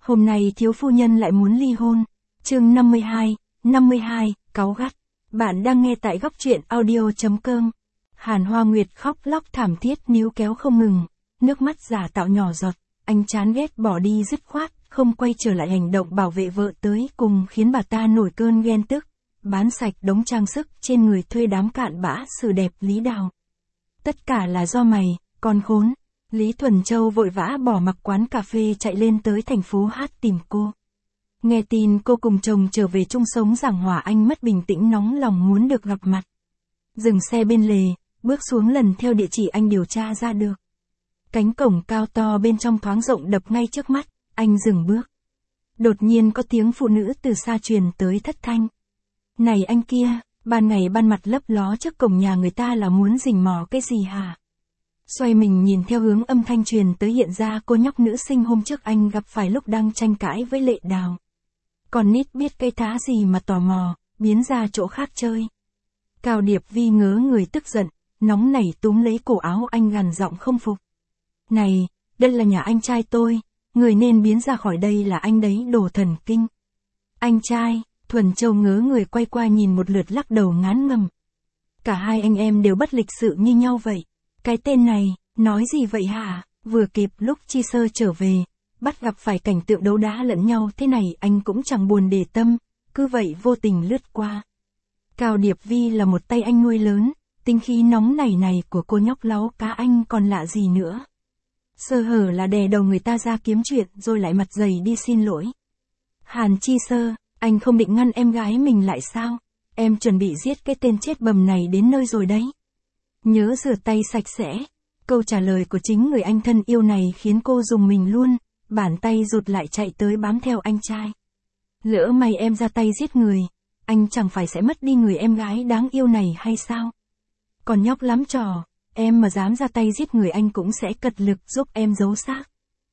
Hôm nay thiếu phu nhân lại muốn ly hôn. Chương 52, cáu gắt. Bạn đang nghe tại góc truyện audio.com. Hàn Hoa Nguyệt khóc lóc thảm thiết níu kéo không ngừng, nước mắt giả tạo nhỏ giọt, anh chán ghét bỏ đi dứt khoát, không quay trở lại hành động bảo vệ vợ tới cùng khiến bà ta nổi cơn ghen tức, bán sạch đống trang sức trên người thuê đám cạn bã sự đẹp Lý Đào. Tất cả là do mày, con khốn. Lý Thuần Châu vội vã bỏ mặc quán cà phê chạy lên tới thành phố Hát tìm cô. Nghe tin cô cùng chồng trở về chung sống giảng hòa, anh mất bình tĩnh nóng lòng muốn được gặp mặt. Dừng xe bên lề, bước xuống lần theo địa chỉ anh điều tra ra được. Cánh cổng cao to bên trong thoáng rộng đập ngay trước mắt, anh dừng bước. Đột nhiên có tiếng phụ nữ từ xa truyền tới thất thanh. Này anh kia, ban ngày ban mặt lấp ló trước cổng nhà người ta là muốn rình mò cái gì hả? Xoay mình nhìn theo hướng âm thanh truyền tới, hiện ra cô nhóc nữ sinh hôm trước anh gặp phải lúc đang tranh cãi với Lệ Đào. Còn nít biết cái thá gì mà tò mò, biến ra chỗ khác chơi. Cao Điệp Vi ngớ người tức giận, nóng nảy túm lấy cổ áo anh gằn giọng không phục. Này, đây là nhà anh trai tôi, người nên biến ra khỏi đây là anh đấy, đồ thần kinh. Anh trai, Thuần Châu ngớ người quay qua nhìn một lượt lắc đầu ngán ngẩm. Cả hai anh em đều bất lịch sự như nhau vậy. Cái tên này, nói gì vậy hả? Vừa kịp lúc Chi Sơ trở về, bắt gặp phải cảnh tượng đấu đá lẫn nhau thế này, anh cũng chẳng buồn để tâm, cứ vậy vô tình lướt qua. Cao Điệp Vi là một tay anh nuôi lớn, tính khí nóng nảy này của cô nhóc láu cá anh còn lạ gì nữa. Sơ hở là đè đầu người ta ra kiếm chuyện rồi lại mặt dày đi xin lỗi. Hàn Chi Sơ, anh không định ngăn em gái mình lại sao? Em chuẩn bị giết cái tên chết bầm này đến nơi rồi đấy. Nhớ rửa tay sạch sẽ. Câu trả lời của chính người anh thân yêu này khiến cô rùng mình luôn, bàn tay rụt lại chạy tới bám theo anh trai. Lỡ may em ra tay giết người, anh chẳng phải sẽ mất đi người em gái đáng yêu này hay sao? Còn nhóc lắm trò, em mà dám ra tay giết người anh cũng sẽ cật lực giúp em giấu xác.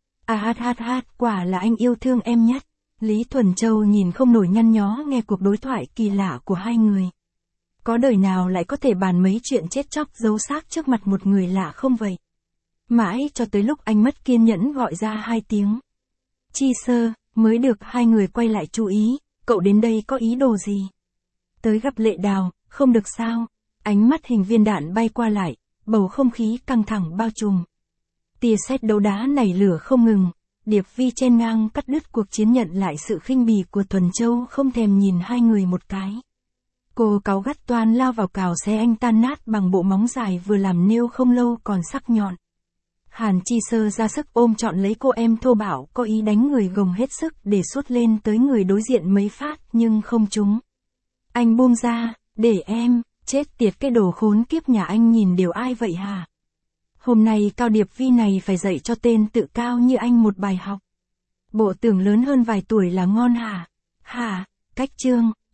Quả là anh yêu thương em nhất. Lý Thuần Châu nhìn không nổi nhăn nhó nghe cuộc đối thoại kỳ lạ của hai người. Có đời nào lại có thể bàn mấy chuyện chết chóc giấu xác trước mặt một người lạ không vậy? Mãi cho tới lúc anh mất kiên nhẫn gọi ra hai tiếng. Chi Sơ, mới được hai người quay lại chú ý, cậu đến đây có ý đồ gì? Tới gặp Lệ Đào, không được sao? Ánh mắt hình viên đạn bay qua lại, bầu không khí căng thẳng bao trùm. Tia sét đấu đá nảy lửa không ngừng, Điệp Vi chen ngang cắt đứt cuộc chiến, nhận lại sự khinh bỉ của Thuần Châu, không thèm nhìn hai người một cái. Cô cáu gắt toan lao vào cào xé anh tan nát bằng bộ móng dài vừa làm nêu không lâu còn sắc nhọn. Hàn Chi Sơ ra sức ôm trọn lấy cô em thô bạo, có ý đánh người gồng hết sức để sút lên tới người đối diện mấy phát nhưng không trúng. Anh buông ra, để em, chết tiệt cái đồ khốn kiếp nhà anh nhìn đều ai vậy hả? Hôm nay Cao Điệp Vi này phải dạy cho tên tự cao như anh một bài học. Bộ tưởng lớn hơn vài tuổi là ngon hả? Hả? Cách chương.